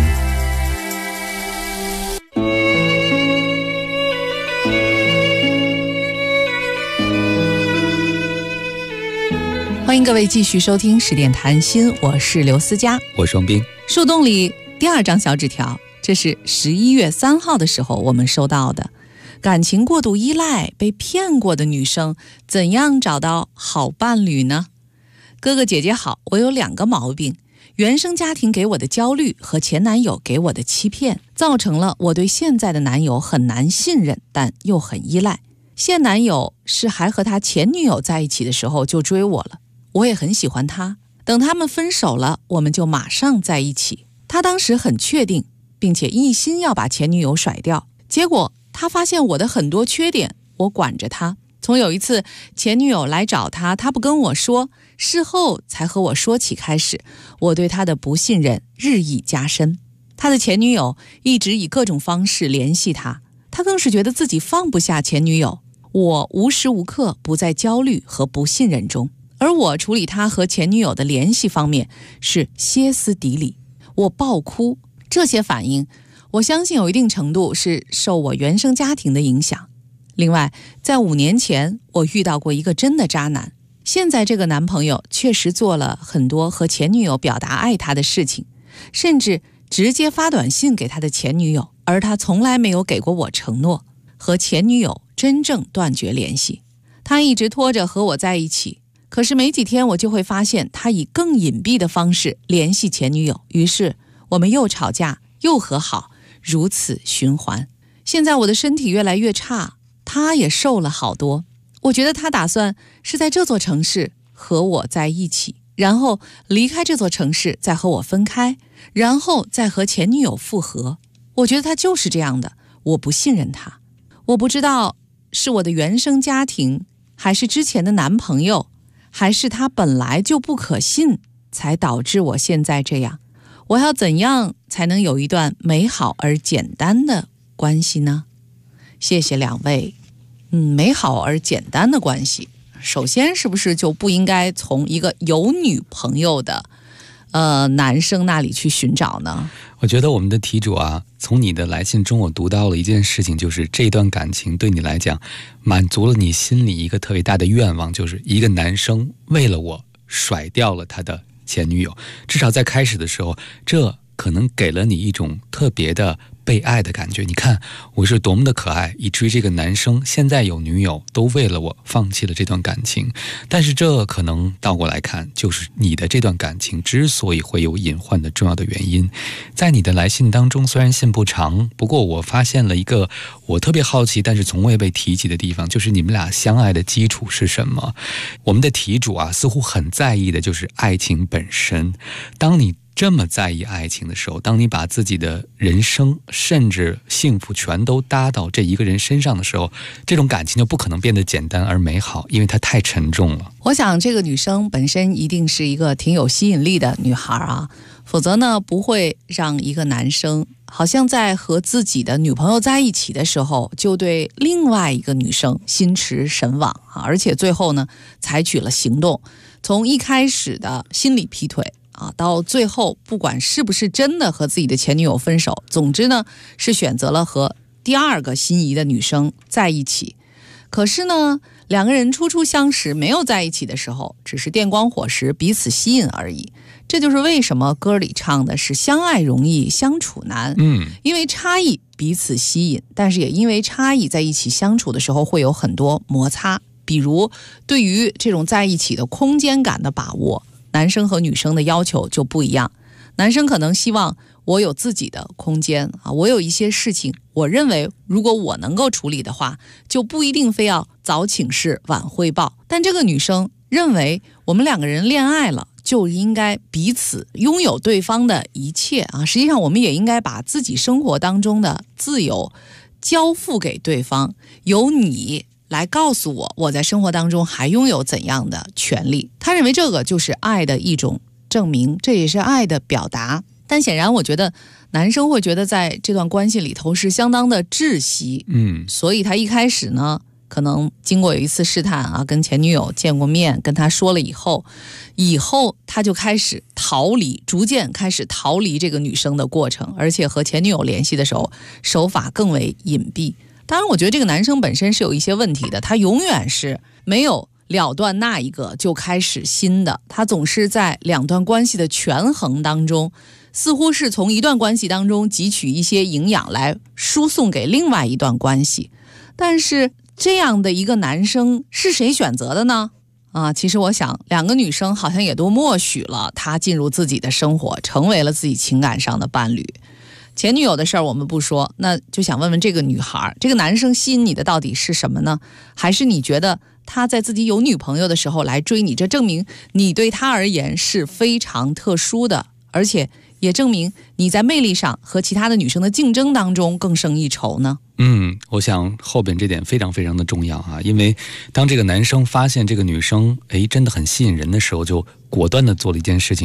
欢迎各位继续收听10点谈心，我是刘思佳， 我是王斌。 树洞里第2张小纸条，这是11月3号的时候我们收到的。感情过度依赖、被骗过的女生，怎样找到好伴侣呢？哥哥姐姐好，我有2个毛病：原生家庭给我的焦虑和前男友给我的欺骗，造成了我对现在的男友很难信任，但又很依赖。现男友是还和他前女友在一起的时候就追我了，我也很喜欢他，等他们分手了，我们就马上在一起。他当时很确定，并且一心要把前女友甩掉。结果他发现我的很多缺点，我管着他。从有一次前女友来找他，他不跟我说，事后才和我说起开始，我对他的不信任日益加深。 他的前女友一直以各种方式联系他，他更是觉得自己放不下前女友。我无时无刻不在焦虑和不信任中，而我处理他和前女友的联系方面是歇斯底里，我爆哭。这些反应我相信有一定程度是受我原生家庭的影响。另外，在5年前我遇到过一个真的渣男，现在这个男朋友确实做了很多和前女友表达爱他的事情，甚至直接发短信给他的前女友，而他从来没有给过我承诺和前女友真正断绝联系。他一直拖着和我在一起，可是没几天我就会发现他以更隐蔽的方式联系前女友，于是我们又吵架又和好，如此循环。现在我的身体越来越差，他也瘦了好多。我觉得他打算是在这座城市和我在一起，然后离开这座城市再和我分开，然后再和前女友复合。我觉得他就是这样的，我不信任他。我不知道是我的原生家庭，还是之前的男朋友，还是他本来就不可信，才导致我现在这样。我要怎样才能有一段美好而简单的关系呢？谢谢两位。美好而简单的关系，首先是不是就不应该从一个有女朋友的男生那里去寻找呢？ 我觉得我们的题主啊，从你的来信中我读到了一件事情，就是这段感情对你来讲满足了你心里一个特别大的愿望，就是一个男生为了我甩掉了他的前女友。至少在开始的时候，这可能给了你一种特别的被爱的感觉。你看我是多么的可爱，以至于这个男生现在有女友都为了我放弃了这段感情。但是这可能倒过来看，就是你的这段感情之所以会有隐患的重要的原因。在你的来信当中，虽然信不长，不过我发现了一个我特别好奇但是从未被提及的地方，就是你们俩相爱的基础是什么。我们的题主啊，似乎很在意的就是爱情本身。当你这么在意爱情的时候，当你把自己的人生甚至幸福全都搭到这一个人身上的时候，这种感情就不可能变得简单而美好，因为它太沉重了。 我想这个女生本身一定是一个挺有吸引力的女孩啊，否则呢不会让一个男生好像在和自己的女朋友在一起的时候就对另外一个女生心驰神往啊，而且最后呢采取了行动，从一开始的心理劈腿到最后不管是不是真的和自己的前女友分手，总之呢是选择了和第二个心仪的女生在一起。可是呢两个人初初相识没有在一起的时候，只是电光火石彼此吸引而已。这就是为什么歌里唱的是相爱容易相处难。因为差异彼此吸引，但是也因为差异在一起相处的时候会有很多摩擦。比如对于这种在一起的空间感的把握，男生和女生的要求就不一样。男生可能希望我有自己的空间我有一些事情我认为如果我能够处理的话，就不一定非要早请示晚汇报。但这个女生认为我们两个人恋爱了，就应该彼此拥有对方的一切实际上我们也应该把自己生活当中的自由交付给对方，由你来告诉我我在生活当中还拥有怎样的权利。他认为这个就是爱的一种证明，这也是爱的表达。但显然我觉得男生会觉得在这段关系里头是相当的窒息，所以他一开始呢可能经过有一次试探跟前女友见过面，跟他说了以后他就开始逃离，逐渐开始逃离这个女生的过程，而且和前女友联系的时候手法更为隐蔽。当然我觉得这个男生本身是有一些问题的，他永远是没有了断那一个就开始新的，他总是在两段关系的权衡当中，似乎是从一段关系当中汲取一些营养来输送给另外一段关系。但是这样的一个男生是谁选择的呢？其实我想两个女生好像也都默许了他进入自己的生活，成为了自己情感上的伴侣。前女友的事儿我们不说，那就想问问这个女孩，这个男生吸引你的到底是什么呢？还是你觉得他在自己有女朋友的时候来追你，这证明你对他而言是非常特殊的，而且也证明你在魅力上和其他的女生的竞争当中更胜一筹呢？ 我想后边这点非常非常的重要因为当这个男生发现这个女生真的很吸引人的时候，就果断的做了一件事情，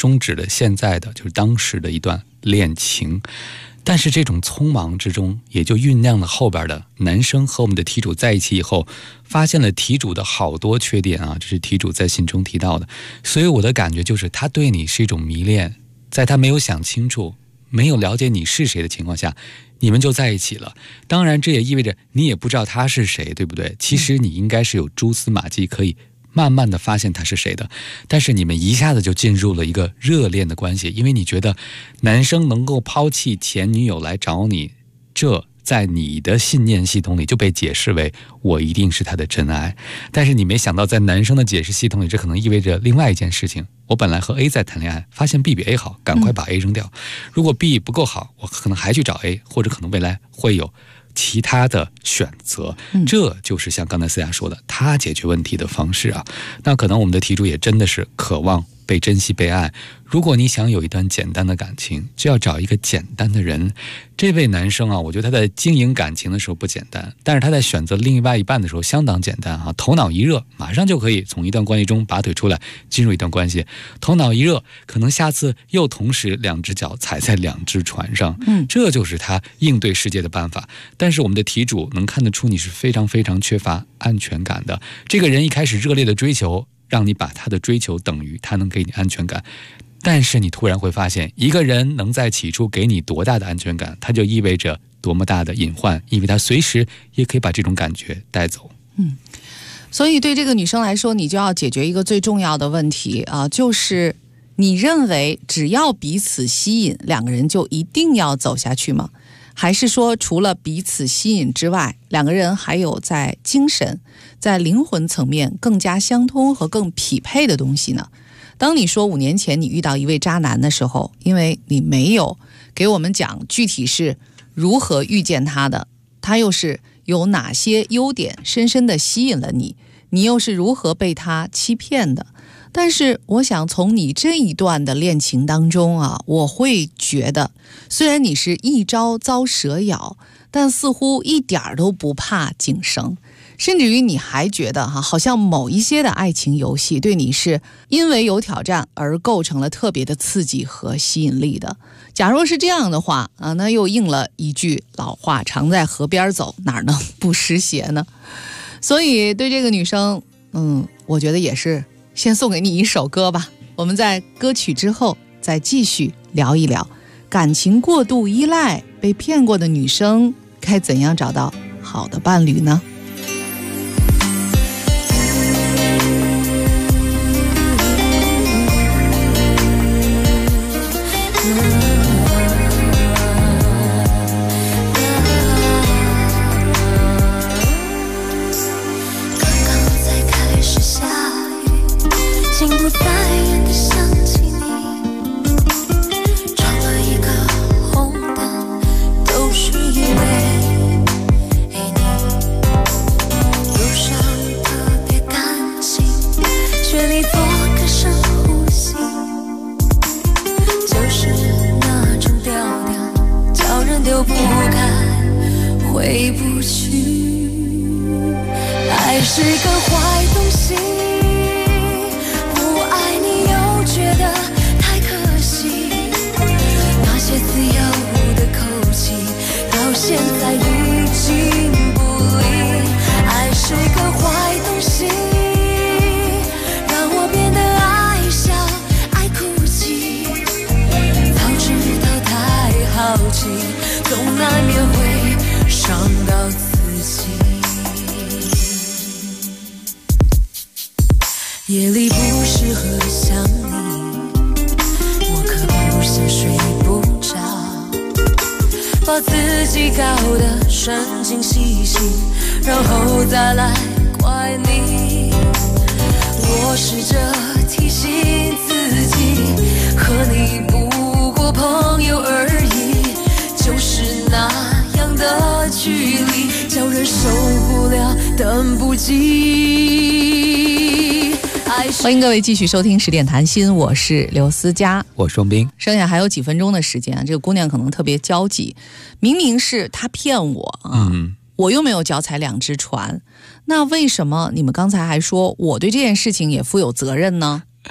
终止了现在的就是当时的一段恋情。但是这种匆忙之中，也就酝酿了后边的男生和我们的题主在一起以后，发现了题主的好多缺点啊，这是题主在信中提到的。所以我的感觉就是，他对你是一种迷恋，在他没有想清楚、没有了解你是谁的情况下，你们就在一起了。当然，这也意味着你也不知道他是谁，对不对？其实你应该是有蛛丝马迹可以慢慢的发现他是谁的，但是你们一下子就进入了一个热恋的关系，因为你觉得男生能够抛弃前女友来找你，这在你的信念系统里就被解释为我一定是他的真爱。但是你没想到，在男生的解释系统里，这可能意味着另外一件事情，我本来和 A 在谈恋爱，发现 B 比 A 好，赶快把 A 扔掉。如果 B 不够好，我可能还去找 A， 或者可能未来会有其他的选择。这就是像刚才思雅说的，他解决问题的方式啊。那可能我们的题主也真的是渴望被珍惜被爱。如果你想有一段简单的感情，就要找一个简单的人。这位男生啊，我觉得他在经营感情的时候不简单，但是他在选择另外一半的时候相当简单啊。头脑一热，马上就可以从一段关系中拔腿出来，进入一段关系。头脑一热，可能下次又同时两只脚踩在两只船上。这就是他应对世界的办法。但是我们的题主能看得出你是非常非常缺乏安全感的。这个人一开始热烈的追求，让你把他的追求等于他能给你安全感，但是你突然会发现，一个人能在起初给你多大的安全感，他就意味着多么大的隐患，因为他随时也可以把这种感觉带走。 所以对这个女生来说，你就要解决一个最重要的问题啊，就是你认为只要彼此吸引，两个人就一定要走下去吗？还是说除了彼此吸引之外，两个人还有在精神、在灵魂层面更加相通和更匹配的东西呢？当你说5年前你遇到一位渣男的时候，因为你没有给我们讲具体是如何遇见他的，他又是有哪些优点深深地吸引了你，你又是如何被他欺骗的。但是我想从你这一段的恋情当中啊，我会觉得虽然你是一朝遭蛇咬，但似乎一点都不怕井绳，甚至于你还觉得好像某一些的爱情游戏对你是因为有挑战而构成了特别的刺激和吸引力的。假若是这样的话啊，那又应了一句老话，常在河边走，哪能不湿鞋呢？所以对这个女生我觉得也是先送给你一首歌吧，我们在歌曲之后再继续聊一聊感情过度依赖被骗过的女生该怎样找到好的伴侣呢？ 总难免会伤到自己。夜里不适合想你，我可不想睡不着，把自己搞得神经兮兮，然后再来怪你。我试着提醒自己，和你不过朋友而已，就是那样的距离，叫人受不了，等不及。 欢迎各位继续收听10点谈心，我是刘思佳， 我双冰。 剩下还有几分钟的时间，这个姑娘可能特别焦急，明明是她骗我啊，我又没有脚踩两只船，那为什么你们刚才还说我对这件事情也负有责任呢？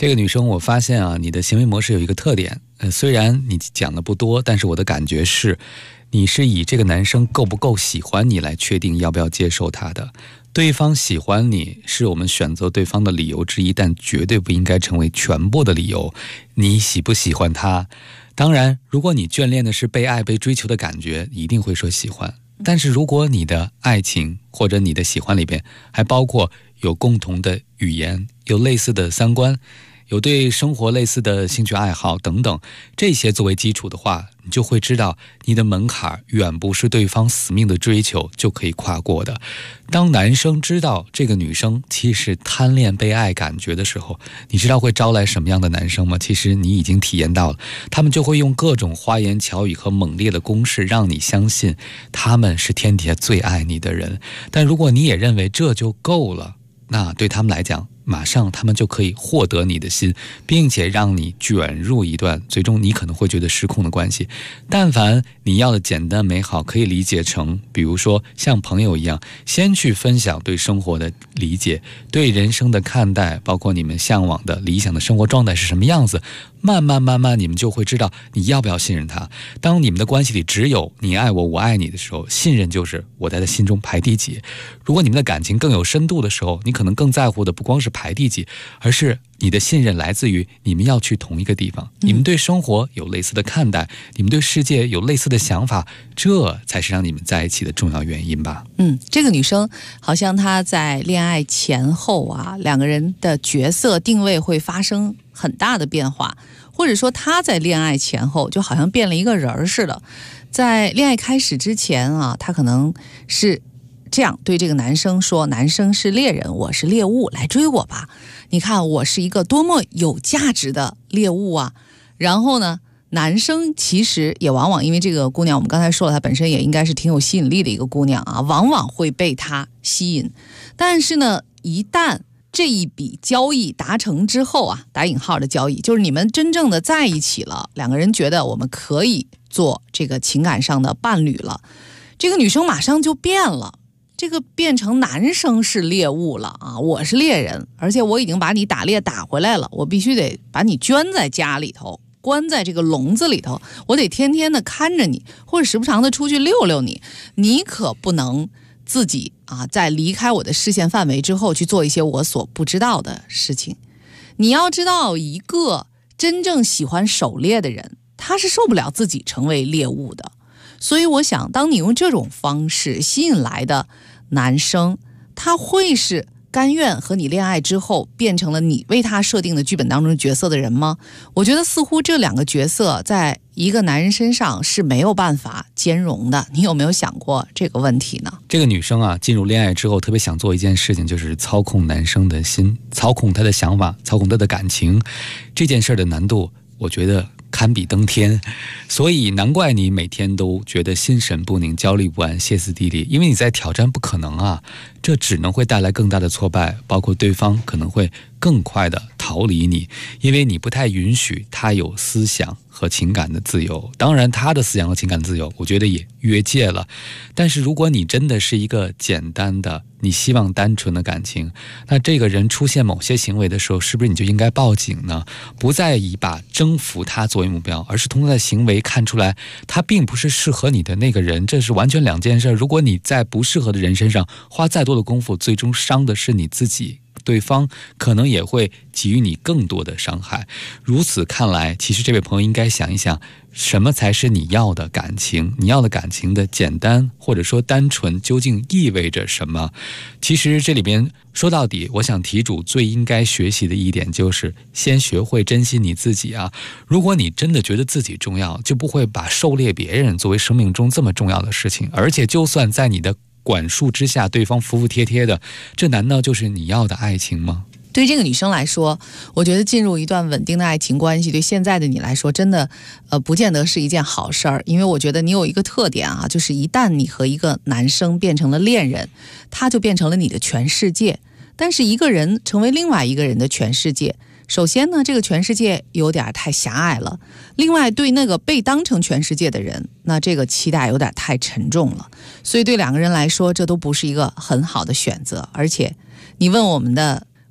这个女生，我发现啊，你的行为模式有一个特点，虽然你讲的不多，但是我的感觉是，你是以这个男生够不够喜欢你来确定要不要接受他的。对方喜欢你是我们选择对方的理由之一，但绝对不应该成为全部的理由。你喜不喜欢他？当然，如果你眷恋的是被爱、被追求的感觉，一定会说喜欢。但是如果你的爱情或者你的喜欢里边还包括有共同的语言，有类似的三观，有对生活类似的兴趣爱好等等，这些作为基础的话，你就会知道你的门槛远不是对方死命的追求就可以跨过的。当男生知道这个女生其实贪恋被爱感觉的时候，你知道会招来什么样的男生吗？其实你已经体验到了，他们就会用各种花言巧语和猛烈的攻势让你相信他们是天底下最爱你的人。但如果你也认为这就够了，那对他们来讲，马上他们就可以获得你的心，并且让你卷入一段最终你可能会觉得失控的关系。但凡你要的简单美好，可以理解成比如说像朋友一样，先去分享对生活的理解，对人生的看待，包括你们向往的理想的生活状态是什么样子，慢慢你们就会知道你要不要信任他。当你们的关系里只有你爱我我爱你的时候，信任就是我在他心中排第几。如果你们的感情更有深度的时候，你可能更在乎的不光是排第几，而是你的信任来自于你们要去同一个地方，你们对生活有类似的看待，你们对世界有类似的想法，这才是让你们在一起的重要原因吧。 这个女生好像她在恋爱前后啊，两个人的角色定位会发生很大的变化，或者说她在恋爱前后就好像变了一个人似的。在恋爱开始之前啊，她可能是这样对这个男生说，男生是猎人，我是猎物，来追我吧，你看我是一个多么有价值的猎物啊。然后呢，男生其实也往往因为这个姑娘，我们刚才说了，她本身也应该是挺有吸引力的一个姑娘啊，往往会被她吸引。但是呢，一旦这一笔交易达成之后啊，打引号的交易，就是你们真正的在一起了，两个人觉得我们可以做这个情感上的伴侣了，这个女生马上就变了，这个变成男生是猎物了啊，我是猎人，而且我已经把你打猎打回来了，我必须得把你圈在家里头，关在这个笼子里头，我得天天的看着你，或者时不常的出去溜溜你，你可不能自己啊，在离开我的视线范围之后去做一些我所不知道的事情。你要知道，一个真正喜欢狩猎的人，他是受不了自己成为猎物的。所以我想，当你用这种方式吸引来的男生，他会是甘愿和你恋爱之后变成了你为他设定的剧本当中角色的人吗？我觉得似乎这两个角色在一个男人身上是没有办法兼容的。你有没有想过这个问题呢？ 这个女生啊，进入恋爱之后特别想做一件事情，就是操控男生的心，操控他的想法，操控他的感情。这件事的难度，我觉得堪比登天，所以难怪你每天都觉得心神不宁、焦虑不安、歇斯底里，因为你在挑战不可能啊，这只能会带来更大的挫败，包括对方可能会更快的逃离你，因为你不太允许他有思想和情感的自由。当然他的思想和情感自由我觉得也越界了，但是如果你真的是一个简单的，你希望单纯的感情，那这个人出现某些行为的时候，是不是你就应该报警呢？不再以把征服他作为目标，而是通过他的行为看出来他并不是适合你的那个人，这是完全两件事。如果你在不适合的人身上花再多的功夫，最终伤的是你自己，对方可能也会给予你更多的伤害。如此看来，其实这位朋友应该想一想，什么才是你要的感情？你要的感情的简单或者说单纯究竟意味着什么？其实这里边说到底，我想题主最应该学习的一点就是先学会珍惜你自己啊！如果你真的觉得自己重要，就不会把狩猎别人作为生命中这么重要的事情。而且就算在你的管束之下，对方服服帖帖的，这难道就是你要的爱情吗？ 对这个女生来说，我觉得进入一段稳定的爱情关系，对现在的你来说真的不见得是一件好事儿。因为我觉得你有一个特点啊，就是一旦你和一个男生变成了恋人，他就变成了你的全世界。但是一个人成为另外一个人的全世界，首先呢，这个全世界有点太狭隘了，另外对那个被当成全世界的人，那这个期待有点太沉重了。所以对两个人来说，这都不是一个很好的选择。而且你问我们的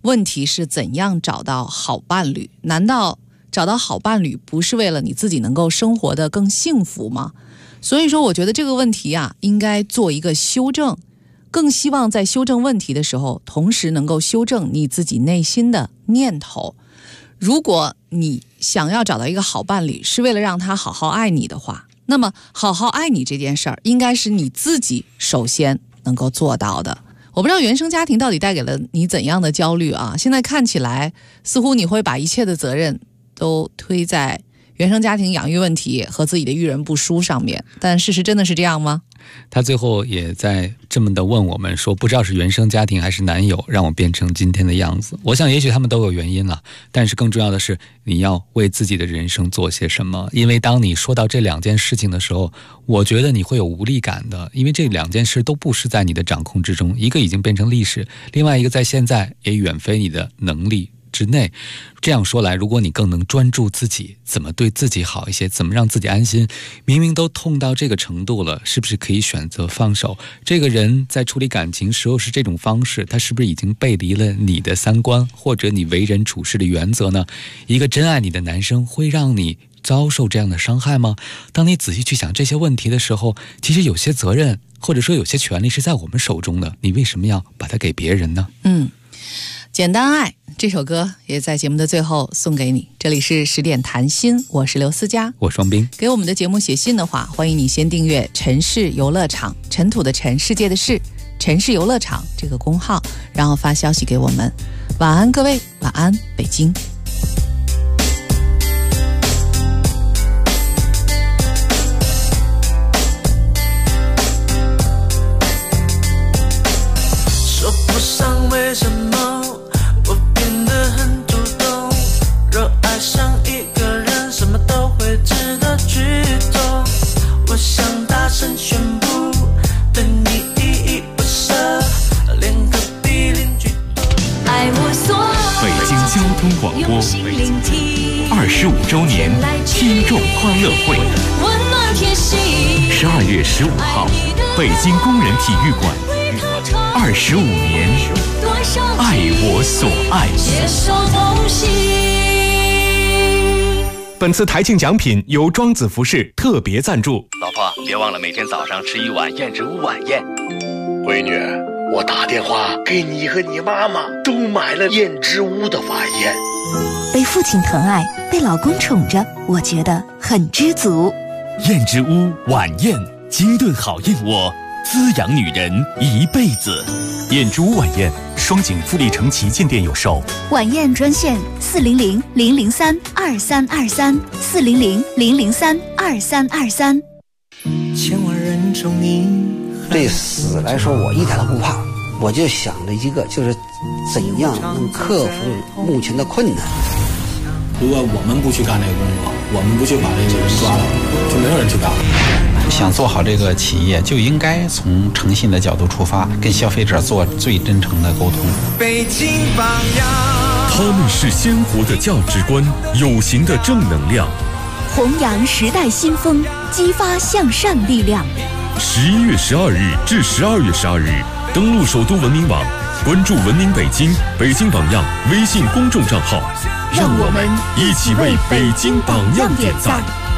问题是怎样找到好伴侣？难道找到好伴侣不是为了你自己能够生活得更幸福吗？所以说我觉得这个问题啊，应该做一个修正，更希望在修正问题的时候，同时能够修正你自己内心的念头。如果你想要找到一个好伴侣是为了让他好好爱你的话，那么好好爱你这件事儿应该是你自己首先能够做到的。我不知道原生家庭到底带给了你怎样的焦虑啊？现在看起来似乎你会把一切的责任都推在原生家庭养育问题和自己的育人不淑上面，但事实真的是这样吗？ 他最后也在这么的问我们说，不知道是原生家庭还是男友让我变成今天的样子。我想也许他们都有原因了，但是更重要的是你要为自己的人生做些什么。因为当你说到这两件事情的时候，我觉得你会有无力感的，因为这两件事都不是在你的掌控之中，一个已经变成历史，另外一个在现在也远非你的能力之内。这样说来，如果你更能专注自己怎么对自己好一些，怎么让自己安心，明明都痛到这个程度了，是不是可以选择放手？这个人在处理感情时候是这种方式，他是不是已经背离了你的三观或者你为人处事的原则呢？一个真爱你的男生会让你遭受这样的伤害吗？当你仔细去想这些问题的时候，其实有些责任或者说有些权利是在我们手中的，你为什么要把它给别人呢？ 简单爱这首歌也在节目的最后送给你。这里是10点谈心，我是刘思佳， 我双冰。 给我们的节目写信的话，欢迎你先订阅城市游乐场，尘土的尘，世界的世，城市游乐场这个公号，然后发消息给我们。晚安各位，晚安北京。 说不上为什么我变得很主动，若爱上一个人什么都会值得去做。我想大声宣布对你依依不舍，连隔壁邻居都爱我所有。 北京交通广播25周年听众欢乐会，12月15号，北京工人体育馆，25年，爱我所爱。 本次台庆奖品由庄子服饰特别赞助。 老婆，别忘了每天早上吃一碗燕之屋晚宴。 闺女，我打电话给你和你妈妈都买了燕之屋的晚宴。 被父亲疼爱，被老公宠着，我觉得很知足。 燕之屋晚宴，精炖好燕窝，滋养女人一辈子。燕之屋晚宴，双井富力城旗舰店有售。 晚宴专线400-003-2323，400-003-2323。 千万人中你。 对死来说，我一点都不怕，我就想着一个，就是怎样能克服目前的困难。 如果我们不去干这个工作，我们不去把这个人抓了，就没有人去干了。 想做好这个企业，就应该从诚信的角度出发，跟消费者做最真诚的沟通。 北京榜样， 他们是鲜活的价值观，有形的正能量， 弘扬时代新风，激发向善力量。 11月12日至12月12日，登录首都文明网，关注文明北京、北京榜样微信公众账号，让我们一起为北京榜样点赞。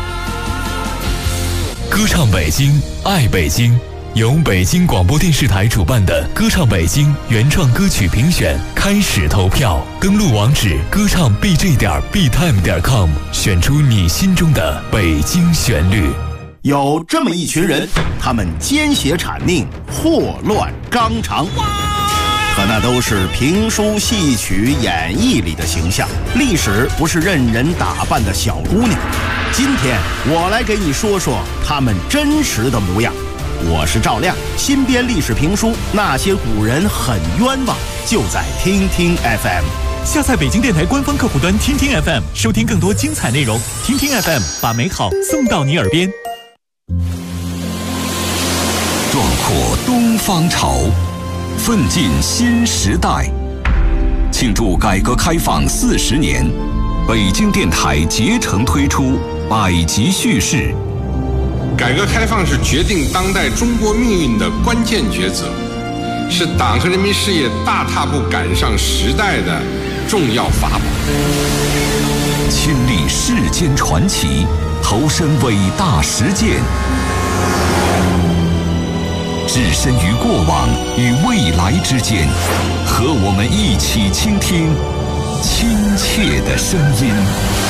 歌唱北京，爱北京，由北京广播电视台主办的歌唱北京原创歌曲评选开始投票，登录网址歌唱 bj.btime.com， 选出你心中的北京旋律。 有这么一群人，他们奸邪谄佞，祸乱纲常，可那都是评书戏曲演绎里的形象，历史不是任人打扮的小姑娘。今天我来给你说说他们真实的模样。我是赵亮，新编历史评书《那些古人很冤枉》，就在听听 FM。 下载北京电台官方客户端听听 FM， 收听更多精彩内容。听听 FM， 把美好送到你耳边。 壮阔东方潮，奋进新时代。庆祝改革开放40年，北京电台竭诚推出百集叙事。 改革开放是决定当代中国命运的关键抉择。 是党和人民事业大踏步赶上时代的重要法宝。 亲历世间传奇，投身伟大实践，置身于过往与未来之间，和我们一起倾听亲切的声音。